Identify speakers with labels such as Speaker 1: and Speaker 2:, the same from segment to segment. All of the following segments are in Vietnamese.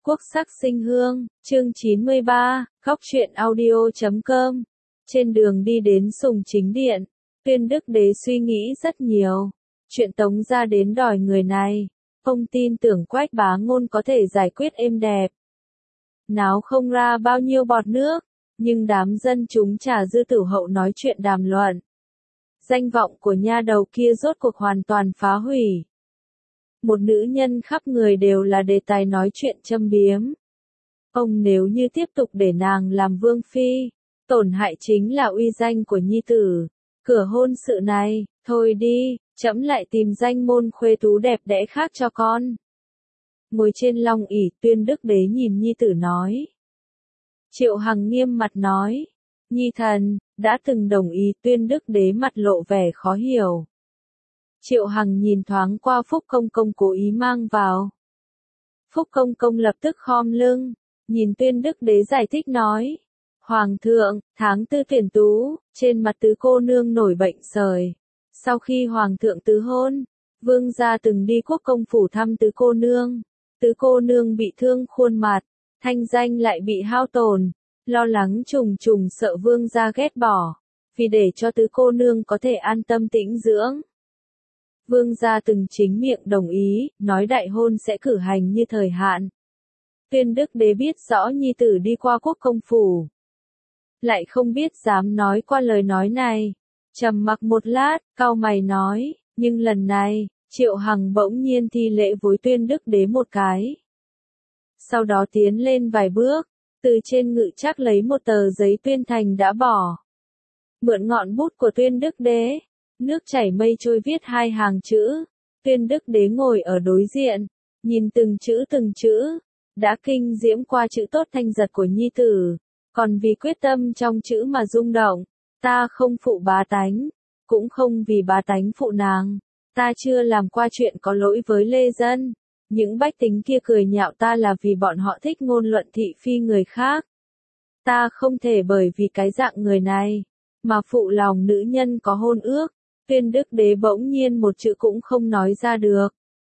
Speaker 1: Quốc sắc sinh hương, chương 93, Góc truyện audio.com. Trên đường đi đến Sùng Chính Điện, Tuyên Đức Đế suy nghĩ rất nhiều. Chuyện Tống gia đến đòi người này, ông tin tưởng Quách Bá Ngôn có thể giải quyết êm đẹp. Náo không ra bao nhiêu bọt nước, nhưng đám dân chúng Trà Dư Tử Hậu nói chuyện đàm luận. Danh vọng của nha đầu kia rốt cuộc hoàn toàn phá hủy. Một nữ nhân khắp người đều là đề tài nói chuyện châm biếm. Ông nếu như tiếp tục để nàng làm vương phi, tổn hại chính là uy danh của nhi tử. Cửa hôn sự này, thôi đi, trẫm lại tìm danh môn khuê tú đẹp đẽ khác cho con. Ngồi trên long ỷ, Tuyên Đức Đế nhìn nhi tử nói. Triệu Hằng nghiêm mặt nói, nhi thần, đã từng đồng ý. Tuyên Đức Đế mặt lộ vẻ khó hiểu. Triệu Hằng nhìn thoáng qua Phúc Công Công cố ý mang vào. Phúc Công Công lập tức khom lưng, nhìn Tuyên Đức Đế giải thích nói. Hoàng thượng, tháng 4 tuyển tú, trên mặt tứ cô nương nổi bệnh sởi. Sau khi Hoàng thượng tứ hôn, vương gia từng đi quốc công phủ thăm tứ cô nương bị thương khuôn mặt, thanh danh lại bị hao tổn, lo lắng trùng trùng sợ vương gia ghét bỏ, vì để cho tứ cô nương có thể an tâm tĩnh dưỡng. Vương gia từng chính miệng đồng ý, nói đại hôn sẽ cử hành như thời hạn. Tuyên Đức Đế biết rõ nhi tử đi qua quốc công phủ, lại không biết dám nói qua lời nói này. Trầm mặc một lát, cau mày nói, nhưng lần này, Triệu Hằng bỗng nhiên thi lễ với Tuyên Đức Đế một cái. Sau đó tiến lên vài bước, từ trên ngự trác lấy một tờ giấy tuyên thành đã bỏ. Mượn ngọn bút của Tuyên Đức Đế, nước chảy mây trôi viết hai hàng chữ. Tuyên Đức Đế ngồi ở đối diện, nhìn từng chữ, đã kinh diễm qua chữ tốt thanh giật của nhi tử, còn vì quyết tâm trong chữ mà rung động. Ta không phụ bá tánh, cũng không vì bá tánh phụ nàng. Ta chưa làm qua chuyện có lỗi với lê dân. Những bách tính kia cười nhạo ta là vì bọn họ thích ngôn luận thị phi người khác. Ta không thể bởi vì cái dạng người này, mà phụ lòng nữ nhân có hôn ước. Tuyên Đức Đế bỗng nhiên một chữ cũng không nói ra được.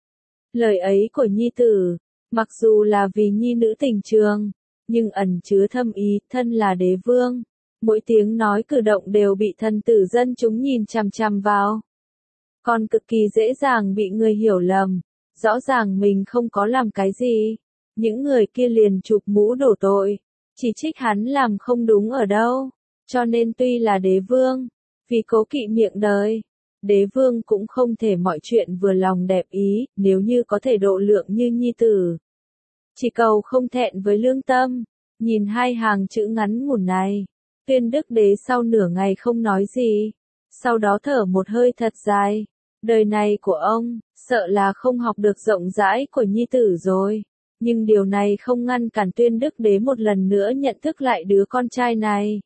Speaker 1: Lời ấy của nhi tử, mặc dù là vì nhi nữ tình trường, nhưng ẩn chứa thâm ý, thân là đế vương. Mỗi tiếng nói cử động đều bị thần tử dân chúng nhìn chằm chằm vào. Còn cực kỳ dễ dàng bị người hiểu lầm. Rõ ràng mình không có làm cái gì. Những người kia liền chụp mũ đổ tội. Chỉ trích hắn làm không đúng ở đâu. Cho nên tuy là đế vương, vì cố kỵ miệng đời, đế vương cũng không thể mọi chuyện vừa lòng đẹp ý. Nếu như có thể độ lượng như nhi tử, chỉ cầu không thẹn với lương tâm. Nhìn hai hàng chữ ngắn ngủn này, Tuyên Đức Đế sau nửa ngày không nói gì. Sau đó thở một hơi thật dài. Đời này của ông, sợ là không học được rộng rãi của nhi tử rồi. Nhưng điều này không ngăn cản Tuyên Đức Đế một lần nữa nhận thức lại đứa con trai này.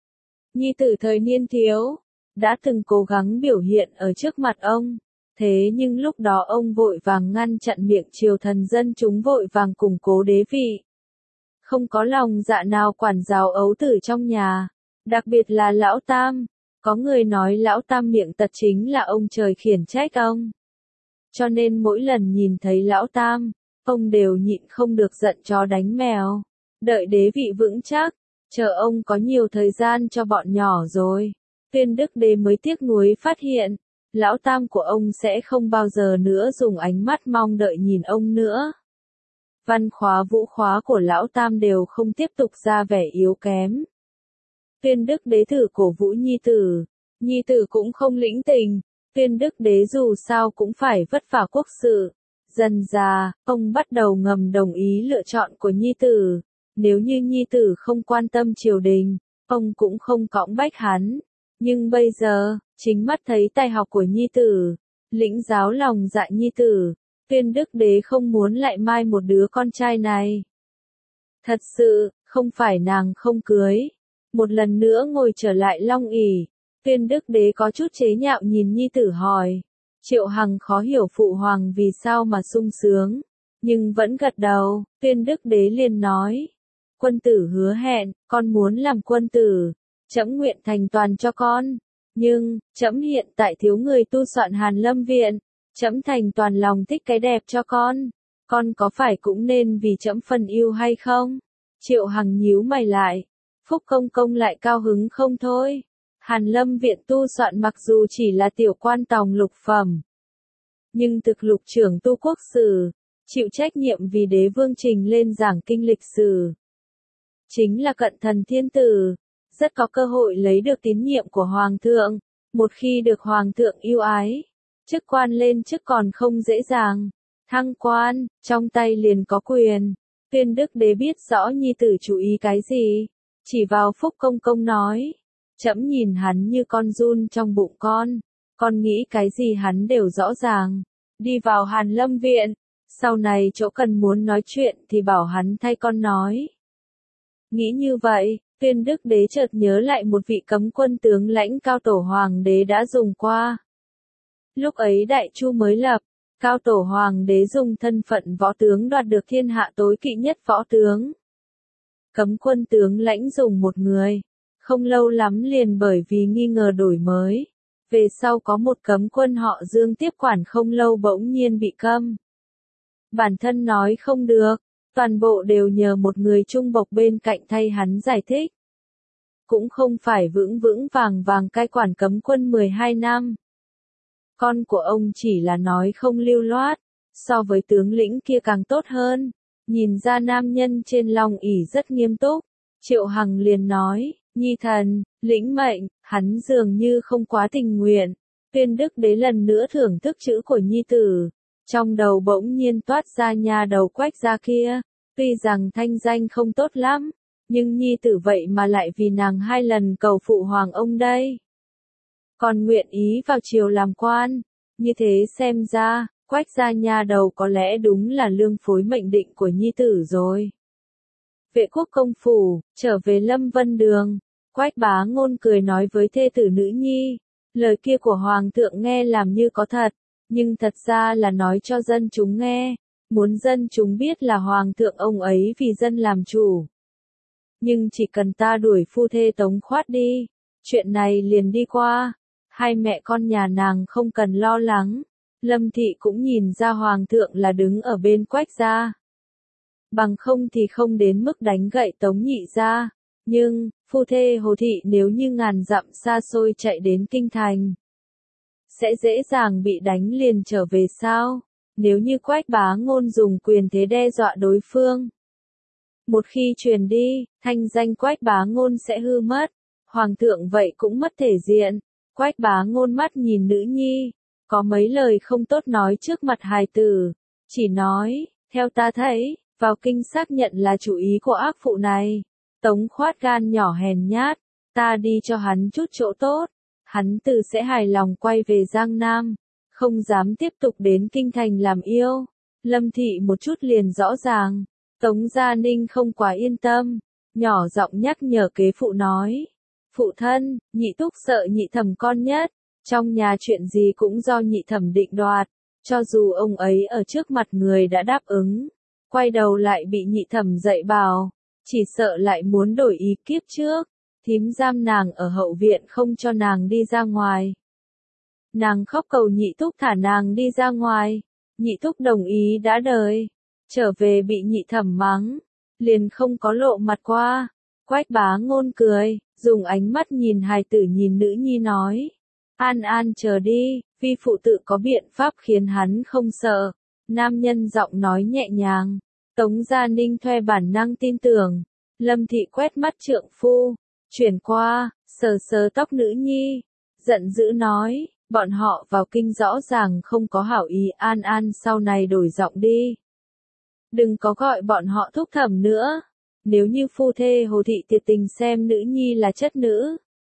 Speaker 1: Nhi tử thời niên thiếu, đã từng cố gắng biểu hiện ở trước mặt ông. Thế nhưng lúc đó ông vội vàng ngăn chặn miệng triều thần dân chúng vội vàng củng cố đế vị. Không có lòng dạ nào quản giáo ấu tử trong nhà, đặc biệt là lão tam. Có người nói lão tam miệng tật chính là ông trời khiển trách ông. Cho nên mỗi lần nhìn thấy lão tam, ông đều nhịn không được giận chó đánh mèo. Đợi đế vị vững chắc, chờ ông có nhiều thời gian cho bọn nhỏ rồi. Tuyên Đức Đế mới tiếc nuối phát hiện, lão tam của ông sẽ không bao giờ nữa dùng ánh mắt mong đợi nhìn ông nữa. Văn khóa vũ khóa của lão tam đều không tiếp tục ra vẻ yếu kém. Tuyên Đức Đế thử cổ vũ nhi tử cũng không lĩnh tình. Tuyên Đức Đế dù sao cũng phải vất vả quốc sự. Dần dà, ông bắt đầu ngầm đồng ý lựa chọn của nhi tử. Nếu như nhi tử không quan tâm triều đình, ông cũng không cõng bách hắn. Nhưng bây giờ, chính mắt thấy tài học của nhi tử, lĩnh giáo lòng dạ nhi tử, Tuyên Đức Đế không muốn lại mai một đứa con trai này. Thật sự, không phải nàng không cưới. Một lần nữa ngồi trở lại long ỷ, Tuyên Đức Đế có chút chế nhạo nhìn nhi tử hỏi. Triệu Hằng khó hiểu phụ hoàng vì sao mà sung sướng, nhưng vẫn gật đầu. Tuyên Đức Đế liền nói, quân tử hứa hẹn, con muốn làm quân tử, trẫm nguyện thành toàn cho con. Nhưng, trẫm hiện tại thiếu người tu soạn Hàn Lâm Viện, trẫm thành toàn lòng thích cái đẹp cho con con có phải cũng nên vì trẫm phân ưu hay không? Triệu Hằng nhíu mày lại. Phúc Công Công lại cao hứng không thôi. Hàn Lâm viện tu soạn mặc dù chỉ là tiểu quan tòng lục phẩm, nhưng thực lục trưởng tu quốc sử, chịu trách nhiệm vì đế vương trình lên giảng kinh lịch sử. Chính là cận thần thiên tử, rất có cơ hội lấy được tín nhiệm của Hoàng thượng. Một khi được Hoàng thượng yêu ái, chức quan lên chức còn không dễ dàng. Thăng quan, trong tay liền có quyền. Tuyên đức đế biết rõ nhi tử chú ý cái gì, chỉ vào Phúc Công Công nói. Trẫm nhìn hắn như con giun trong bụng con nghĩ cái gì hắn đều rõ ràng. Đi vào Hàn Lâm viện, sau này chỗ cần muốn nói chuyện thì bảo hắn thay con nói. Nghĩ như vậy, Tuyên đức đế chợt nhớ lại một vị cấm quân tướng lãnh Cao Tổ Hoàng đế đã dùng qua. Lúc ấy Đại Chu mới lập, Cao Tổ Hoàng đế dùng thân phận võ tướng đoạt được thiên hạ tối kỵ nhất võ tướng. Cấm quân tướng lãnh dùng một người, không lâu lắm liền bởi vì nghi ngờ đổi mới. Về sau có một cấm quân họ Dương tiếp quản không lâu bỗng nhiên bị câm. Bản thân nói không được, toàn bộ đều nhờ một người trung bộc bên cạnh thay hắn giải thích. Cũng không phải vững vững vàng vàng cai quản cấm quân 12 năm. Con của ông chỉ là nói không lưu loát, so với tướng lĩnh kia càng tốt hơn. Nhìn ra nam nhân trên long ỷ rất nghiêm túc, Triệu Hằng liền nói, nhi thần, lĩnh mệnh, hắn dường như không quá tình nguyện. Tuyên đức đế lần nữa thưởng thức chữ của nhi tử, trong đầu bỗng nhiên toát ra nha đầu Quách gia kia, tuy rằng thanh danh không tốt lắm, nhưng nhi tử vậy mà lại vì nàng 2 lần cầu phụ hoàng ông đây. Còn nguyện ý vào triều làm quan, như thế xem ra, Quách gia nha đầu có lẽ đúng là lương phối mệnh định của nhi tử rồi. Vệ quốc công phủ, trở về Lâm Vân Đường, Quách Bá Ngôn cười nói với thê tử nữ nhi, lời kia của Hoàng thượng nghe làm như có thật, nhưng thật ra là nói cho dân chúng nghe, muốn dân chúng biết là Hoàng thượng ông ấy vì dân làm chủ. Nhưng chỉ cần ta đuổi phu thê Tống Khoát đi, chuyện này liền đi qua, 2 mẹ con nhà nàng không cần lo lắng. Lâm thị cũng nhìn ra Hoàng thượng là đứng ở bên Quách gia. Bằng không thì không đến mức đánh gậy Tống nhị gia. Nhưng, phu thê Hồ thị nếu như ngàn dặm xa xôi chạy đến kinh thành, sẽ dễ dàng bị đánh liền trở về sao? Nếu như Quách Bá Ngôn dùng quyền thế đe dọa đối phương, một khi truyền đi, thanh danh Quách Bá Ngôn sẽ hư mất. Hoàng thượng vậy cũng mất thể diện. Quách Bá Ngôn mắt nhìn nữ nhi, có mấy lời không tốt nói trước mặt hài tử, chỉ nói, theo ta thấy, vào kinh xác nhận là chủ ý của ác phụ này. Tống Khoát gan nhỏ hèn nhát, ta đi cho hắn chút chỗ tốt, hắn tự sẽ hài lòng quay về Giang Nam, không dám tiếp tục đến kinh thành làm yêu. Lâm thị một chút liền rõ ràng, Tống Gia Ninh không quá yên tâm, nhỏ giọng nhắc nhở kế phụ nói, phụ thân, nhị thúc sợ nhị thẩm con nhất, trong nhà chuyện gì cũng do nhị thẩm định đoạt, cho dù ông ấy ở trước mặt người đã đáp ứng, quay đầu lại bị nhị thẩm dạy bảo, chỉ sợ lại muốn đổi ý kiếp trước, thím giam nàng ở hậu viện không cho nàng đi ra ngoài. Nàng khóc cầu nhị thúc thả nàng đi ra ngoài, nhị thúc đồng ý đã đời, trở về bị nhị thẩm mắng, liền không có lộ mặt qua. Quách Bá Ngôn cười, dùng ánh mắt nhìn hài tử nhìn nữ nhi nói, an an chờ đi, vi phụ tự có biện pháp khiến hắn không sợ. Nam nhân giọng nói nhẹ nhàng, Tống Gia Ninh thuê bản năng tin tưởng. Lâm thị quét mắt trượng phu, chuyển qua, sờ sờ tóc nữ nhi, giận dữ nói, bọn họ vào kinh rõ ràng không có hảo ý, an an sau này đổi giọng đi. Đừng có gọi bọn họ thúc thẩm nữa. Nếu như phu thê Hồ thị thiệt tình xem nữ nhi là chất nữ,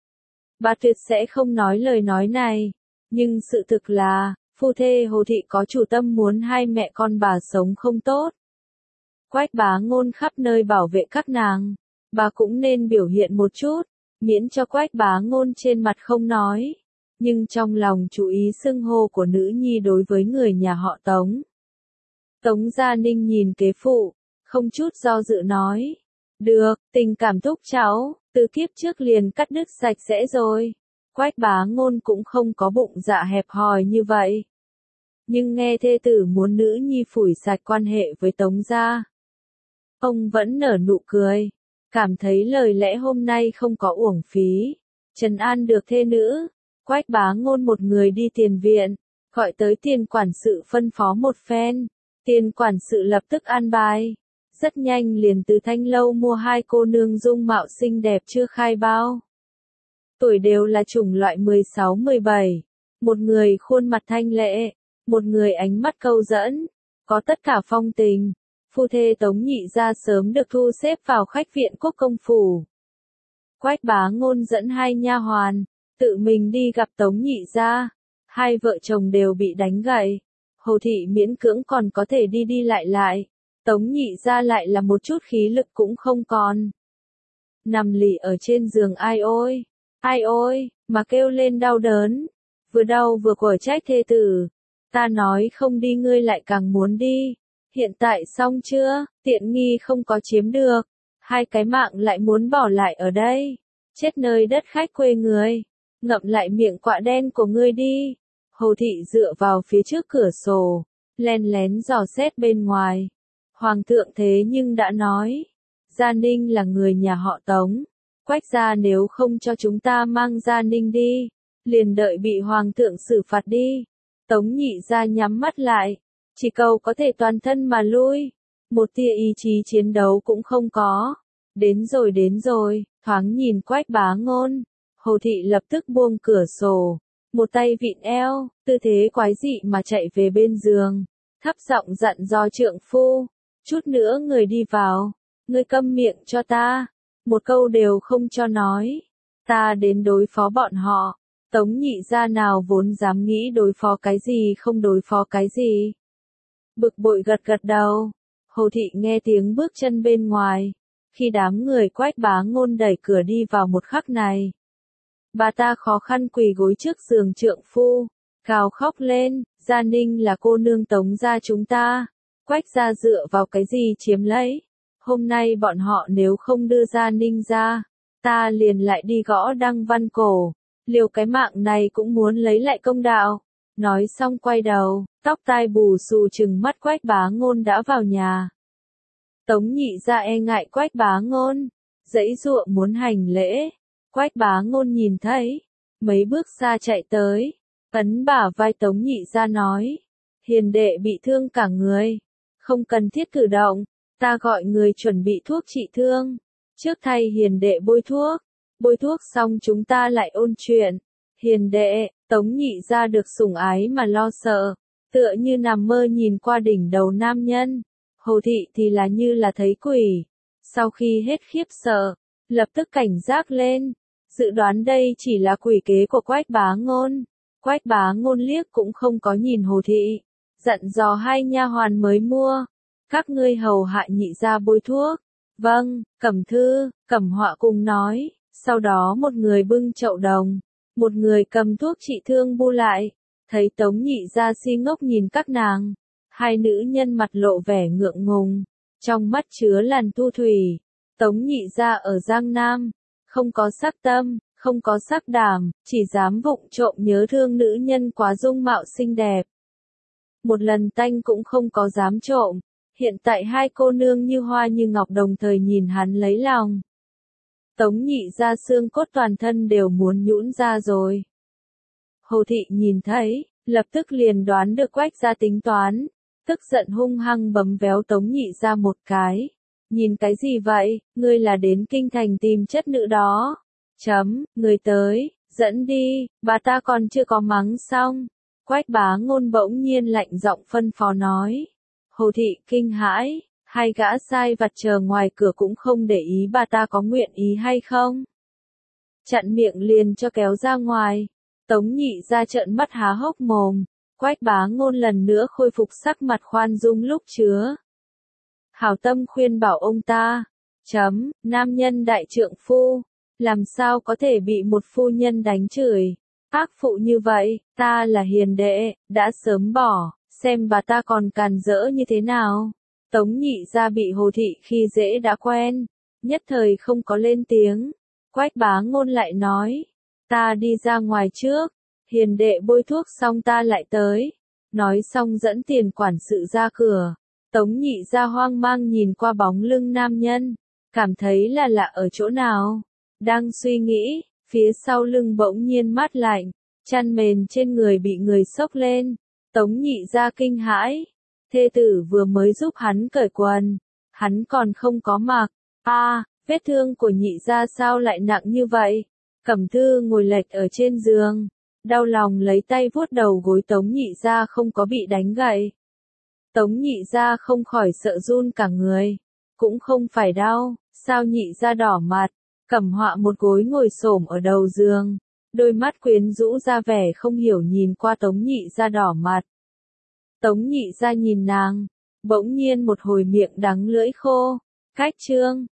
Speaker 1: bà tuyệt sẽ không nói lời nói này. Nhưng sự thực là, phu thê Hồ thị có chủ tâm muốn 2 mẹ con bà sống không tốt. Quách Bá Ngôn khắp nơi bảo vệ các nàng, bà cũng nên biểu hiện một chút, miễn cho Quách Bá Ngôn trên mặt không nói, nhưng trong lòng chú ý xưng hô của nữ nhi đối với người nhà họ Tống. Tống Gia Ninh nhìn kế phụ, không chút do dự nói, được, tình cảm thúc cháu, từ kiếp trước liền cắt đứt sạch sẽ rồi. Quách Bá Ngôn cũng không có bụng dạ hẹp hòi như vậy. nhưng nghe thê tử muốn nữ nhi phủi sạch quan hệ với Tống gia. Ông vẫn nở nụ cười, cảm thấy lời lẽ hôm nay không có uổng phí, trấn an được thê nữ. Quách Bá Ngôn một người đi tiền viện, gọi tới tiền quản sự phân phó một phen, tiền quản sự lập tức an bài. Rất nhanh liền từ Thanh Lâu mua hai cô nương dung mạo xinh đẹp chưa khai bao. Tuổi đều là chủng loại 16-17, một người khuôn mặt thanh lệ, một người ánh mắt câu dẫn, có tất cả phong tình. Phu thê Tống Nhị gia sớm được thu xếp vào khách viện Quốc công phủ. Quách Bá Ngôn dẫn hai nha hoàn, tự mình đi gặp Tống Nhị gia. Hai vợ chồng đều bị đánh gãy. Hồ thị miễn cưỡng còn có thể đi đi lại lại. Tống Nhị gia lại là một chút khí lực cũng không còn. Nằm lì ở trên giường ai ôi, mà kêu lên đau đớn. Vừa đau vừa quở trách thê tử. Ta nói không đi ngươi lại càng muốn đi. Hiện tại xong chưa, tiện nghi không có chiếm được. Hai cái mạng lại muốn bỏ lại ở đây. Chết nơi đất khách quê người. Ngậm lại miệng quạ đen của ngươi đi. Hồ thị dựa vào phía trước cửa sổ, len lén dò xét bên ngoài. Hoàng thượng thế nhưng đã nói, Gia Ninh là người nhà họ Tống. Quách gia nếu không cho chúng ta mang Gia Ninh đi, liền đợi bị Hoàng thượng xử phạt đi. Tống Nhị gia nhắm mắt lại, chỉ cầu có thể toàn thân mà lui. Một tia ý chí chiến đấu cũng không có. Đến rồi, thoáng nhìn Quách Bá Ngôn. Hồ thị lập tức buông cửa sổ, một tay vịn eo, tư thế quái dị mà chạy về bên giường, thấp giọng dặn dò trượng phu, chút nữa người đi vào, ngươi câm miệng cho ta, một câu đều không cho nói, ta đến đối phó bọn họ. Tống Nhị gia nào vốn dám nghĩ đối phó cái gì không đối phó cái gì. Bực bội gật gật đầu, Hồ thị nghe tiếng bước chân bên ngoài, khi đám người Quách Bá Ngôn đẩy cửa đi vào một khắc này. Bà ta khó khăn quỳ gối trước giường trượng phu, gào khóc lên, Gia Ninh là cô nương Tống gia chúng ta, Quách gia dựa vào cái gì chiếm lấy, hôm nay bọn họ nếu không đưa Gia Ninh ra, ta liền lại đi gõ Đăng Văn cổ, liều cái mạng này cũng muốn lấy lại công đạo. Nói xong quay đầu, tóc tai bù xù trừng mắt Quách Bá Ngôn đã vào nhà. Tống Nhị gia e ngại Quách Bá Ngôn, giãy giụa muốn hành lễ. Quách Bá Ngôn nhìn thấy, mấy bước xa chạy tới, ấn bả vai Tống Nhị gia nói, hiền đệ bị thương cả người, không cần thiết cử động, ta gọi người chuẩn bị thuốc trị thương, trước thay hiền đệ bôi thuốc xong chúng ta lại ôn chuyện. Hiền đệ, Tống Nhị gia được sủng ái mà lo sợ, tựa như nằm mơ nhìn qua đỉnh đầu nam nhân. Hồ thị thì là như là thấy quỷ, sau khi hết khiếp sợ, lập tức cảnh giác lên. Dự đoán đây chỉ là quỷ kế của Quách Bá Ngôn. Quách Bá Ngôn liếc cũng không có nhìn Hồ thị, dặn dò hai nha hoàn mới mua, các ngươi hầu hạ nhị gia bôi thuốc. Vâng, Cẩm Thư, Cẩm Họa cùng nói, sau đó một người bưng chậu đồng, một người cầm thuốc trị thương bu lại, thấy Tống Nhị gia si ngốc nhìn các nàng, hai nữ nhân mặt lộ vẻ ngượng ngùng, trong mắt chứa làn thu thủy. Tống Nhị gia ở Giang Nam, không có sắc tâm, không có sắc đảm, chỉ dám vụng trộm nhớ thương nữ nhân quá dung mạo xinh đẹp. Một lần tanh cũng không có dám trộm, hiện tại hai cô nương như hoa như ngọc đồng thời nhìn hắn lấy lòng. Tống Nhị gia xương cốt toàn thân đều muốn nhũn ra rồi. Hồ thị nhìn thấy, lập tức liền đoán được Quách gia tính toán, tức giận hung hăng bấm véo Tống Nhị gia một cái. Nhìn cái gì vậy, ngươi là đến kinh thành tìm chất nữ đó. Người tới, dẫn đi, bà ta còn chưa có mắng xong. Quách Bá Ngôn bỗng nhiên lạnh giọng phân phó nói. Hồ thị kinh hãi, hai gã sai vặt chờ ngoài cửa cũng không để ý bà ta có nguyện ý hay không. Chặn miệng liền cho kéo ra ngoài. Tống Nhị gia trợn mắt há hốc mồm. Quách Bá Ngôn lần nữa khôi phục sắc mặt khoan dung lúc chứa. Hảo tâm khuyên bảo ông ta. Nam nhân đại trượng phu, làm sao có thể bị một phu nhân đánh chửi. Ác phụ như vậy, ta là hiền đệ, đã sớm bỏ, xem bà ta còn càn rỡ như thế nào. Tống Nhị gia bị Hồ thị khi dễ đã quen, nhất thời không có lên tiếng. Quách Bá Ngôn lại nói, ta đi ra ngoài trước, hiền đệ bôi thuốc xong ta lại tới. Nói xong dẫn tiền quản sự ra cửa. Tống Nhị Gia hoang mang nhìn qua bóng lưng nam nhân, cảm thấy là lạ ở chỗ nào. Đang suy nghĩ, phía sau lưng bỗng nhiên mát lạnh, chăn mền trên người bị người xốc lên. Tống Nhị Gia kinh hãi, thê tử vừa mới giúp hắn cởi quần, hắn còn không có mặc. Vết thương của Nhị Gia sao lại nặng như vậy? Cẩm Thư ngồi lệch ở trên giường, đau lòng lấy tay vuốt đầu gối Tống Nhị Gia không có bị đánh gãy. Tống Nhị Gia không khỏi sợ run cả người, cũng không phải đau, sao Nhị Gia đỏ mặt? Cẩm Họa một gối ngồi xổm ở đầu giường, đôi mắt quyến rũ ra vẻ không hiểu nhìn qua Tống Nhị Gia đỏ mặt. Tống Nhị Gia nhìn nàng, bỗng nhiên một hồi miệng đắng lưỡi khô. Cách chương